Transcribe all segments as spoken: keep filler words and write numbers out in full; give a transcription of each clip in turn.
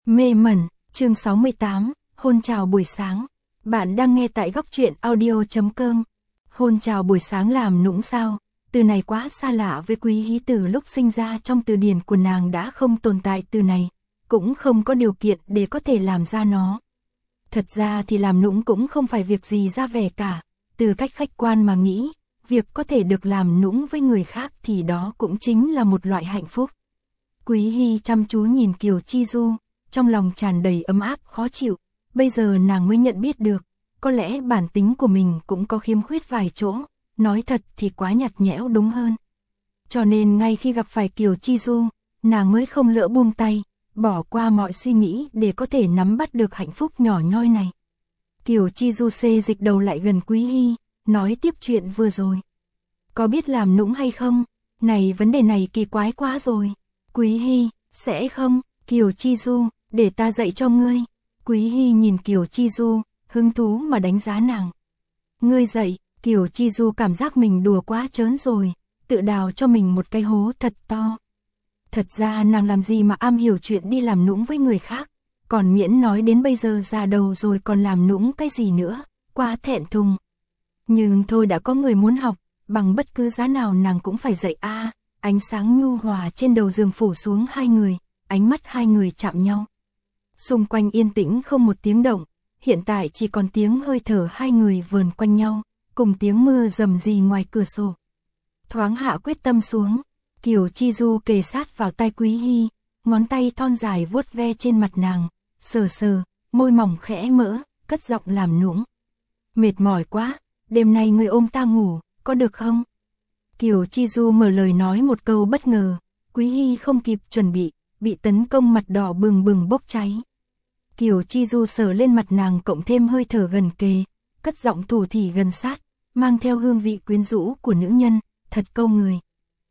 Mê mẩn, chương sáu mươi tám, hôn chào buổi sáng. Bạn đang nghe tại góc truyện audio chấm com. Hôn chào buổi sáng làm nũng sao? Từ này quá xa lạ với Quý Hí, từ lúc sinh ra trong từ điển của nàng đã không tồn tại từ này, cũng không có điều kiện để có thể làm ra nó. Thật ra thì làm nũng cũng không phải việc gì ra vẻ cả, từ cách khách quan mà nghĩ, việc có thể được làm nũng với người khác thì đó cũng chính là một loại hạnh phúc. Quý Hy chăm chú nhìn Kiều Chi Du, trong lòng tràn đầy ấm áp khó chịu, bây giờ nàng mới nhận biết được, có lẽ bản tính của mình cũng có khiếm khuyết vài chỗ, nói thật thì quá nhạt nhẽo đúng hơn. Cho nên ngay khi gặp phải Kiều Chi Du, nàng mới không lỡ buông tay, bỏ qua mọi suy nghĩ để có thể nắm bắt được hạnh phúc nhỏ nhoi này. Kiều Chi Du xê dịch đầu lại gần Quý Hy, nói tiếp chuyện vừa rồi. Có biết làm nũng hay không? Này, vấn đề này kỳ quái quá rồi. Quý Hy, sẽ không? Kiều Chi Du, để ta dạy cho ngươi. Quý Hy nhìn Kiều Chi Du, hứng thú mà đánh giá nàng. Ngươi dạy? Kiều Chi Du cảm giác mình đùa quá trớn rồi, tự đào cho mình một cái hố thật to. Thật ra nàng làm gì mà am hiểu chuyện đi làm nũng với người khác, còn miễn nói đến bây giờ già đầu rồi còn làm nũng cái gì nữa, quá thẹn thùng. Nhưng thôi, đã có người muốn học, bằng bất cứ giá nào nàng cũng phải dạy a. À, ánh sáng nhu hòa trên đầu giường phủ xuống hai người, ánh mắt hai người chạm nhau. Xung quanh yên tĩnh không một tiếng động, hiện tại chỉ còn tiếng hơi thở hai người vờn quanh nhau, cùng tiếng mưa rầm rì ngoài cửa sổ. Thoáng hạ quyết tâm xuống, Kiều Chi Du kề sát vào tai Quý Hy, ngón tay thon dài vuốt ve trên mặt nàng, sờ sờ, môi mỏng khẽ mỡ, cất giọng làm nũng. Mệt mỏi quá, đêm nay ngươi ôm ta ngủ, có được không? Kiều Chi Du mở lời nói một câu bất ngờ, Quý Hy không kịp chuẩn bị, bị tấn công mặt đỏ bừng bừng bốc cháy. Kiều Chi Du sờ lên mặt nàng cộng thêm hơi thở gần kề, cất giọng thủ thỉ gần sát, mang theo hương vị quyến rũ của nữ nhân, thật câu người.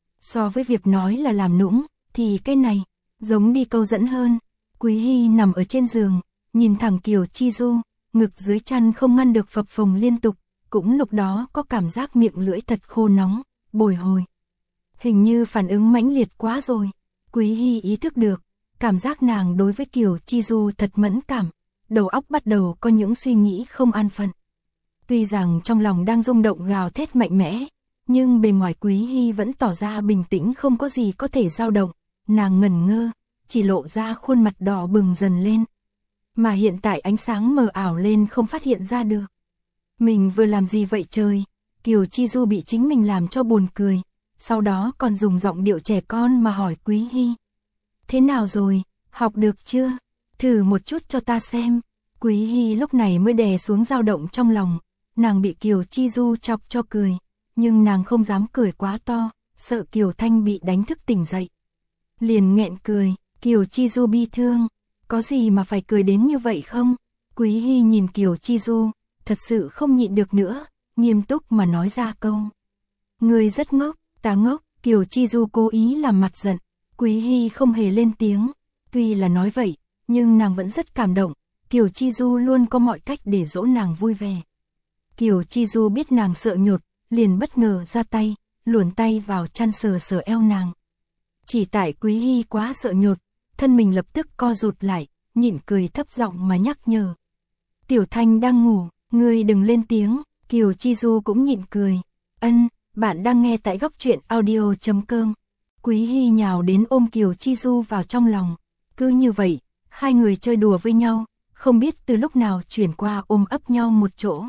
So với việc nói là làm nũng, thì cái này, giống đi câu dẫn hơn. Quý Hy nằm ở trên giường, nhìn thẳng Kiều Chi Du, ngực dưới chăn không ngăn được phập phồng liên tục, cũng lúc đó có cảm giác miệng lưỡi thật khô nóng, bồi hồi. Hình như phản ứng mãnh liệt quá rồi. Quý Hy ý thức được, cảm giác nàng đối với Kiều Chi Du thật mẫn cảm, đầu óc bắt đầu có những suy nghĩ không an phận. Tuy rằng trong lòng đang rung động gào thét mạnh mẽ, nhưng bề ngoài Quý Hy vẫn tỏ ra bình tĩnh, không có gì có thể dao động, nàng ngẩn ngơ, chỉ lộ ra khuôn mặt đỏ bừng dần lên. Mà hiện tại ánh sáng mờ ảo lên không phát hiện ra được. Mình vừa làm gì vậy trời? Kiều Chi Du bị chính mình làm cho buồn cười, sau đó còn dùng giọng điệu trẻ con mà hỏi Quý Hy. Thế nào rồi, học được chưa? Thử một chút cho ta xem. Quý Hy lúc này mới đè xuống dao động trong lòng, nàng bị Kiều Chi Du chọc cho cười, nhưng nàng không dám cười quá to, sợ Kiều Thanh bị đánh thức tỉnh dậy. Liền nghẹn cười, Kiều Chi Du bi thương, có gì mà phải cười đến như vậy không? Quý Hy nhìn Kiều Chi Du, thật sự không nhịn được nữa, nghiêm túc mà nói ra câu. Ngươi rất ngốc, ta ngốc. Kiều Chi Du cố ý làm mặt giận, Quý Hy không hề lên tiếng, tuy là nói vậy, nhưng nàng vẫn rất cảm động, Kiều Chi Du luôn có mọi cách để dỗ nàng vui vẻ. Kiều Chi Du biết nàng sợ nhột, liền bất ngờ ra tay, luồn tay vào chăn sờ sờ eo nàng. Chỉ tại Quý Hy quá sợ nhột, thân mình lập tức co rụt lại, nhịn cười thấp giọng mà nhắc nhở. Tiểu Thanh đang ngủ, ngươi đừng lên tiếng. Kiều Chi Du cũng nhịn cười. Ân, bạn đang nghe tại góc truyện audio chấm com. Quý Hy nhào đến ôm Kiều Chi Du vào trong lòng. Cứ như vậy, hai người chơi đùa với nhau, không biết từ lúc nào chuyển qua ôm ấp nhau một chỗ.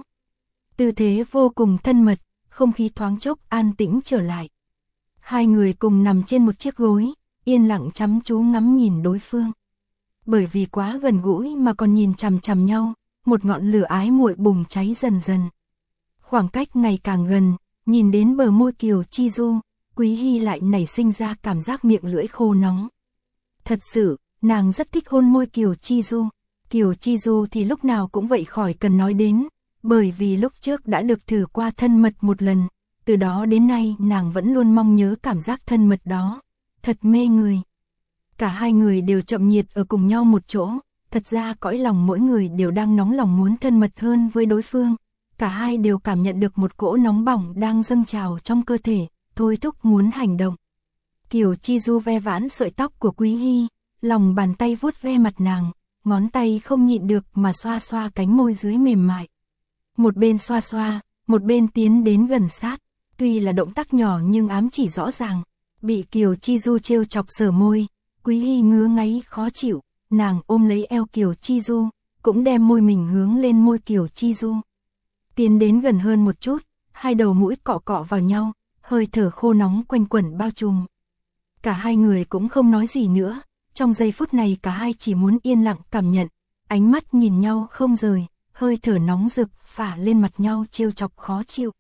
Tư thế vô cùng thân mật, không khí thoáng chốc an tĩnh trở lại. Hai người cùng nằm trên một chiếc gối, yên lặng chăm chú ngắm nhìn đối phương. Bởi vì quá gần gũi mà còn nhìn chằm chằm nhau, một ngọn lửa ái muội bùng cháy dần dần. Khoảng cách ngày càng gần, nhìn đến bờ môi Kiều Chi Du, Quý Hy lại nảy sinh ra cảm giác miệng lưỡi khô nóng. Thật sự, nàng rất thích hôn môi Kiều Chi Du. Kiều Chi Du thì lúc nào cũng vậy khỏi cần nói đến, bởi vì lúc trước đã được thử qua thân mật một lần, từ đó đến nay nàng vẫn luôn mong nhớ cảm giác thân mật đó, thật mê người. Cả hai người đều chậm nhiệt ở cùng nhau một chỗ, thật ra cõi lòng mỗi người đều đang nóng lòng muốn thân mật hơn với đối phương. Cả hai đều cảm nhận được một cỗ nóng bỏng đang dâng trào trong cơ thể, thôi thúc muốn hành động. Kiều Chi Du ve vãn sợi tóc của Quý Hy, lòng bàn tay vuốt ve mặt nàng, ngón tay không nhịn được mà xoa xoa cánh môi dưới mềm mại. Một bên xoa xoa, một bên tiến đến gần sát, tuy là động tác nhỏ nhưng ám chỉ rõ ràng. Bị Kiều Chi Du trêu chọc sờ môi, Quý Hy ngứa ngáy khó chịu, nàng ôm lấy eo Kiều Chi Du, cũng đem môi mình hướng lên môi Kiều Chi Du. Tiến đến gần hơn một chút, hai đầu mũi cọ cọ vào nhau, hơi thở khô nóng quanh quẩn bao trùm. Cả hai người cũng không nói gì nữa, trong giây phút này cả hai chỉ muốn yên lặng cảm nhận, ánh mắt nhìn nhau không rời, hơi thở nóng rực phả lên mặt nhau trêu chọc khó chịu.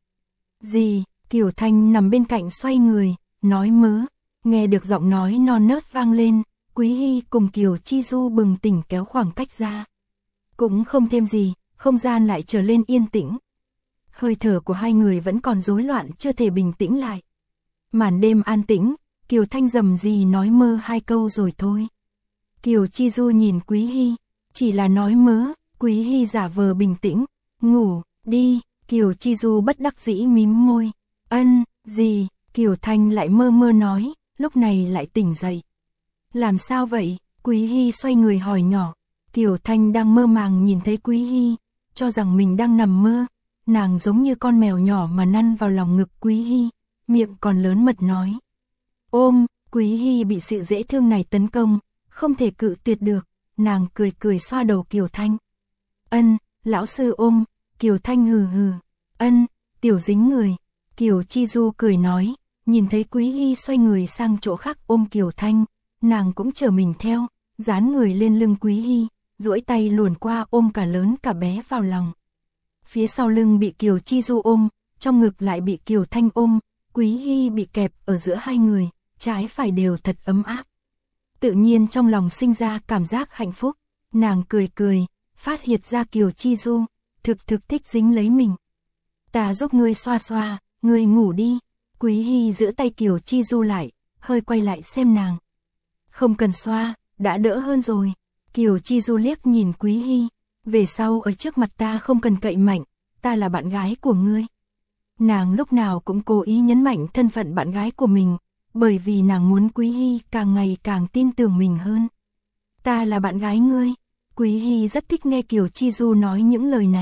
Gì? Kiều Thanh nằm bên cạnh xoay người, nói mớ, nghe được giọng nói non nớt vang lên, Quý Hy cùng Kiều Chi Du bừng tỉnh kéo khoảng cách ra. Cũng không thêm gì, không gian lại trở lên yên tĩnh. Hơi thở của hai người vẫn còn rối loạn chưa thể bình tĩnh lại. Màn đêm an tĩnh, Kiều Thanh rầm rì nói mơ hai câu rồi thôi. Kiều Chi Du nhìn Quý Hy, chỉ là nói mớ, Quý Hy giả vờ bình tĩnh, ngủ, đi, Kiều Chi Du bất đắc dĩ mím môi, ân, gì, Kiều Thanh lại mơ mơ nói, lúc này lại tỉnh dậy. Làm sao vậy? Quý Hy xoay người hỏi nhỏ. Kiều Thanh đang mơ màng nhìn thấy Quý Hy, cho rằng mình đang nằm mơ. Nàng giống như con mèo nhỏ mà năn vào lòng ngực Quý Hy, miệng còn lớn mật nói. Ôm, Quý Hy bị sự dễ thương này tấn công, không thể cự tuyệt được, nàng cười cười xoa đầu Kiều Thanh. Ân, lão sư ôm, Kiều Thanh hừ hừ, ân, tiểu dính người. Kiều Chi Du cười nói, nhìn thấy Quý Hy xoay người sang chỗ khác ôm Kiều Thanh, nàng cũng trở mình theo, dán người lên lưng Quý Hy, duỗi tay luồn qua ôm cả lớn cả bé vào lòng. Phía sau lưng bị Kiều Chi Du ôm, trong ngực lại bị Kiều Thanh ôm, Quý Hy bị kẹp ở giữa hai người, trái phải đều thật ấm áp. Tự nhiên trong lòng sinh ra cảm giác hạnh phúc, nàng cười cười, phát hiện ra Kiều Chi Du, thực thực thích dính lấy mình. Ta giúp ngươi xoa xoa, ngươi ngủ đi. Quý Hy giữ tay Kiều Chi Du lại, hơi quay lại xem nàng. Không cần xoa, đã đỡ hơn rồi. Kiều Chi Du liếc nhìn Quý Hy, về sau ở trước mặt ta không cần cậy mạnh, ta là bạn gái của ngươi. Nàng lúc nào cũng cố ý nhấn mạnh thân phận bạn gái của mình, bởi vì nàng muốn Quý Hy càng ngày càng tin tưởng mình hơn. Ta là bạn gái ngươi. Quý Hy rất thích nghe Kiều Chi Du nói những lời này.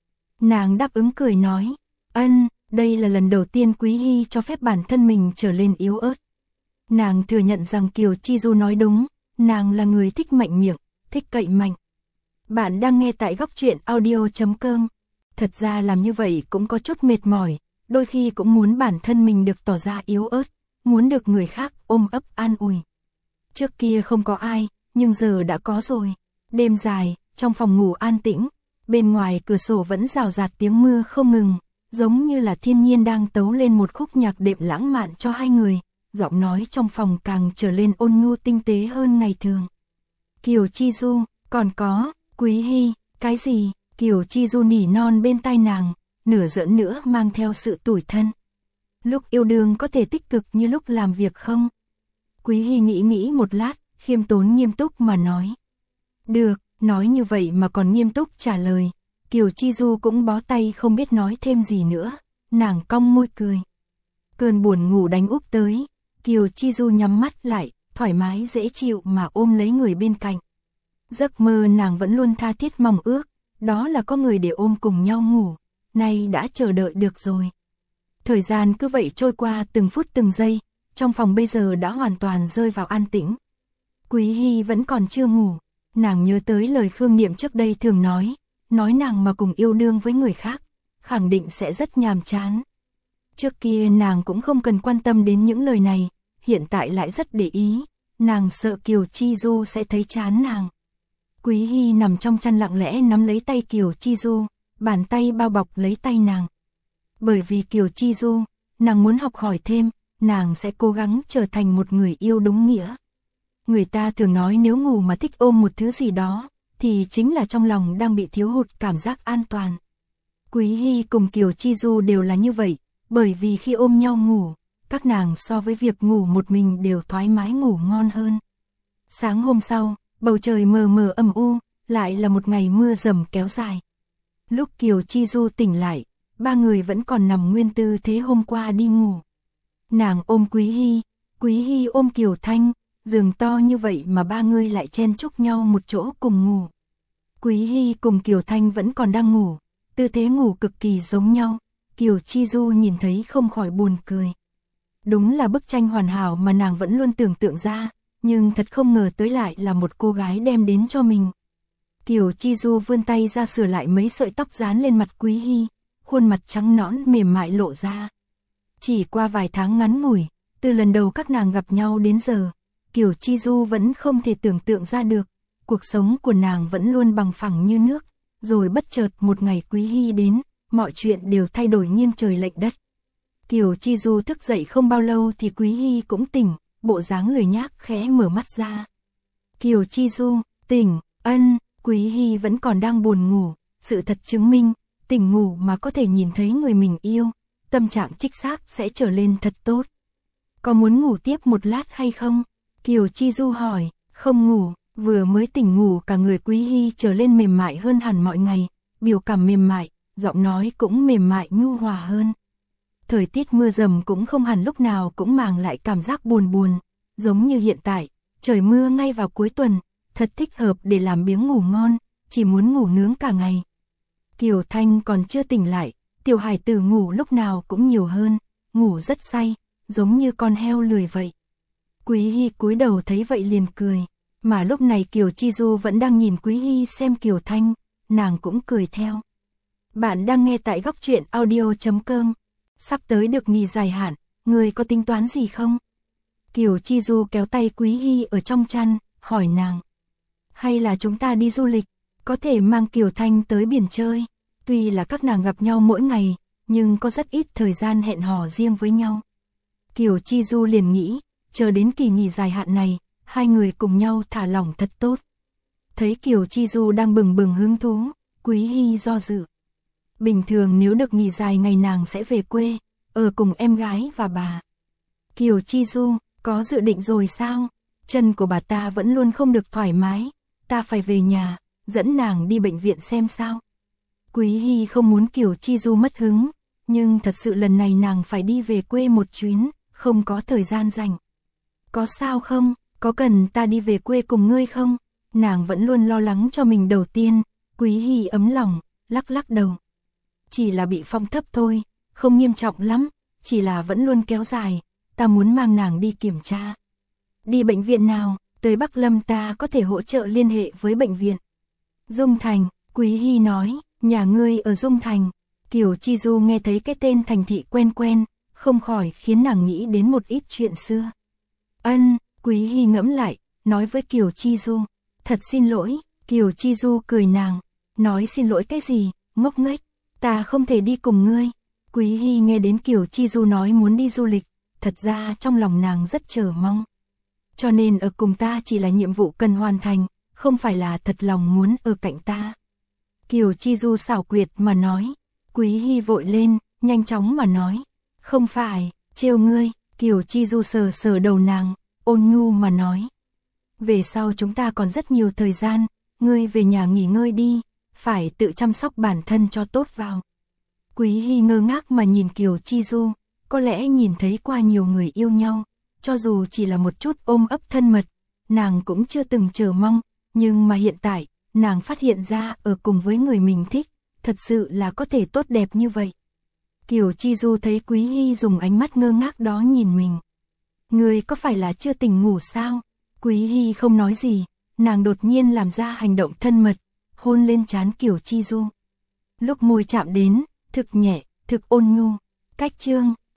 Nàng đáp ứng cười nói, ân, đây là lần đầu tiên Quý Hy cho phép bản thân mình trở lên yếu ớt. Nàng thừa nhận rằng Kiều Chi Du nói đúng, nàng là người thích mạnh miệng, thích cậy mạnh. Bạn đang nghe tại góc truyện audio chấm com. Thật ra làm như vậy cũng có chút mệt mỏi, đôi khi cũng muốn bản thân mình được tỏ ra yếu ớt, muốn được người khác ôm ấp an ủi. Trước kia không có ai, nhưng giờ đã có rồi. Đêm dài, trong phòng ngủ an tĩnh, bên ngoài cửa sổ vẫn rào rạt tiếng mưa không ngừng, giống như là thiên nhiên đang tấu lên một khúc nhạc đệm lãng mạn cho hai người, giọng nói trong phòng càng trở lên ôn nhu tinh tế hơn ngày thường. Kiều Chi Du, còn có, Quý Hy, cái gì? Kiều Chi Du nỉ non bên tai nàng, nửa giỡn nữa mang theo sự tủi thân. Lúc yêu đương có thể tích cực như lúc làm việc không? Quý Hy nghĩ nghĩ một lát, khiêm tốn nghiêm túc mà nói. Được, nói như vậy mà còn nghiêm túc trả lời. Kiều Chi Du cũng bó tay không biết nói thêm gì nữa, nàng cong môi cười. Cơn buồn ngủ đánh úp tới, Kiều Chi Du nhắm mắt lại, thoải mái dễ chịu mà ôm lấy người bên cạnh. Giấc mơ nàng vẫn luôn tha thiết mong ước, đó là có người để ôm cùng nhau ngủ, nay đã chờ đợi được rồi. Thời gian cứ vậy trôi qua từng phút từng giây, trong phòng bây giờ đã hoàn toàn rơi vào an tĩnh. Quý Hy vẫn còn chưa ngủ, nàng nhớ tới lời Khương Niệm trước đây thường nói, nói nàng mà cùng yêu đương với người khác, khẳng định sẽ rất nhàm chán. Trước kia nàng cũng không cần quan tâm đến những lời này, hiện tại lại rất để ý, nàng sợ Kiều Chi Du sẽ thấy chán nàng. Quý Hy nằm trong chăn lặng lẽ nắm lấy tay Kiều Chi Du, bàn tay bao bọc lấy tay nàng. Bởi vì Kiều Chi Du, nàng muốn học hỏi thêm, nàng sẽ cố gắng trở thành một người yêu đúng nghĩa. Người ta thường nói nếu ngủ mà thích ôm một thứ gì đó, thì chính là trong lòng đang bị thiếu hụt cảm giác an toàn. Quý Hy cùng Kiều Chi Du đều là như vậy, bởi vì khi ôm nhau ngủ, các nàng so với việc ngủ một mình đều thoải mái ngủ ngon hơn. Sáng hôm sau, bầu trời mờ mờ âm u, lại là một ngày mưa rầm kéo dài. Lúc Kiều Chi Du tỉnh lại, ba người vẫn còn nằm nguyên tư thế hôm qua đi ngủ. Nàng ôm Quý Hy, Quý Hy ôm Kiều Thanh, giường to như vậy mà ba người lại chen chúc nhau một chỗ cùng ngủ. Quý Hy cùng Kiều Thanh vẫn còn đang ngủ, tư thế ngủ cực kỳ giống nhau, Kiều Chi Du nhìn thấy không khỏi buồn cười. Đúng là bức tranh hoàn hảo mà nàng vẫn luôn tưởng tượng ra, nhưng thật không ngờ tới lại là một cô gái đem đến cho mình. Kiều Chi Du vươn tay ra sửa lại mấy sợi tóc dán lên mặt Quý Hy, khuôn mặt trắng nõn mềm mại lộ ra. Chỉ qua vài tháng ngắn ngủi, từ lần đầu các nàng gặp nhau đến giờ, Kiều Chi Du vẫn không thể tưởng tượng ra được, cuộc sống của nàng vẫn luôn bằng phẳng như nước, rồi bất chợt một ngày Quý Hy đến, mọi chuyện đều thay đổi nghiêng trời lệch đất. Kiều Chi Du thức dậy không bao lâu thì Quý Hy cũng tỉnh, bộ dáng lười nhác khẽ mở mắt ra. Kiều Chi Du, tỉnh, ân, Quý Hy vẫn còn đang buồn ngủ, sự thật chứng minh, tỉnh ngủ mà có thể nhìn thấy người mình yêu, tâm trạng chính xác sẽ trở lên thật tốt. Có muốn ngủ tiếp một lát hay không? Kiều Chi Du hỏi, không ngủ, vừa mới tỉnh ngủ cả người Quý Hy trở lên mềm mại hơn hẳn mọi ngày, biểu cảm mềm mại, giọng nói cũng mềm mại nhu hòa hơn. Thời tiết mưa dầm cũng không hẳn lúc nào cũng mang lại cảm giác buồn buồn, giống như hiện tại, trời mưa ngay vào cuối tuần, thật thích hợp để làm biếng ngủ ngon, chỉ muốn ngủ nướng cả ngày. Kiều Thanh còn chưa tỉnh lại, tiểu hải tử ngủ lúc nào cũng nhiều hơn, ngủ rất say, giống như con heo lười vậy. Quý Hy cúi đầu thấy vậy liền cười, mà lúc này Kiều Chi Du vẫn đang nhìn Quý Hy xem Kiều Thanh, nàng cũng cười theo. Bạn đang nghe tại góc truyện audio chấm com. Sắp tới được nghỉ dài hạn, người có tính toán gì không? Kiều Chi Du kéo tay Quý Hy ở trong chăn, hỏi nàng. Hay là chúng ta đi du lịch, có thể mang Kiều Thanh tới biển chơi. Tuy là các nàng gặp nhau mỗi ngày, nhưng có rất ít thời gian hẹn hò riêng với nhau. Kiều Chi Du liền nghĩ, chờ đến kỳ nghỉ dài hạn này, hai người cùng nhau thả lỏng thật tốt. Thấy Kiều Chi Du đang bừng bừng hứng thú, Quý Hy do dự. Bình thường nếu được nghỉ dài ngày nàng sẽ về quê, ở cùng em gái và bà. Kiều Chi Du, có dự định rồi sao? Chân của bà ta vẫn luôn không được thoải mái, ta phải về nhà, dẫn nàng đi bệnh viện xem sao. Quý Hy không muốn Kiều Chi Du mất hứng, nhưng thật sự lần này nàng phải đi về quê một chuyến, không có thời gian rảnh. Có sao không? Có cần ta đi về quê cùng ngươi không? Nàng vẫn luôn lo lắng cho mình đầu tiên, Quý Hy ấm lòng, lắc lắc đầu. Chỉ là bị phong thấp thôi, không nghiêm trọng lắm, chỉ là vẫn luôn kéo dài, ta muốn mang nàng đi kiểm tra. Đi bệnh viện nào, tới Bắc Lâm ta có thể hỗ trợ liên hệ với bệnh viện. Dung Thành, Quý Hy nói, nhà ngươi ở Dung Thành. Kiều Chi Du nghe thấy cái tên thành thị quen quen, không khỏi khiến nàng nghĩ đến một ít chuyện xưa. Ân, Quý Hy ngẫm lại, nói với Kiều Chi Du, thật xin lỗi. Kiều Chi Du cười nàng, nói xin lỗi cái gì, ngốc nghếch, ta không thể đi cùng ngươi. Quý Hy nghe đến Kiều Chi Du nói muốn đi du lịch, thật ra trong lòng nàng rất chờ mong. Cho nên ở cùng ta chỉ là nhiệm vụ cần hoàn thành, không phải là thật lòng muốn ở cạnh ta. Kiều Chi Du xảo quyệt mà nói. Quý Hy vội lên, nhanh chóng mà nói, không phải, trêu ngươi. Kiều Chi Du sờ sờ đầu nàng, ôn nhu mà nói. Về sau chúng ta còn rất nhiều thời gian, ngươi về nhà nghỉ ngơi đi, phải tự chăm sóc bản thân cho tốt vào. Quý Hy ngơ ngác mà nhìn Kiều Chi Du, có lẽ nhìn thấy qua nhiều người yêu nhau, cho dù chỉ là một chút ôm ấp thân mật, nàng cũng chưa từng chờ mong, nhưng mà hiện tại, nàng phát hiện ra ở cùng với người mình thích, thật sự là có thể tốt đẹp như vậy. Kiều Chi Du thấy Quý Hy dùng ánh mắt ngơ ngác đó nhìn mình. Người có phải là chưa tỉnh ngủ sao? Quý Hy không nói gì, nàng đột nhiên làm ra hành động thân mật, hôn lên trán Kiều Chi Du. Lúc môi chạm đến, thực nhẹ, thực ôn nhu, cách chương.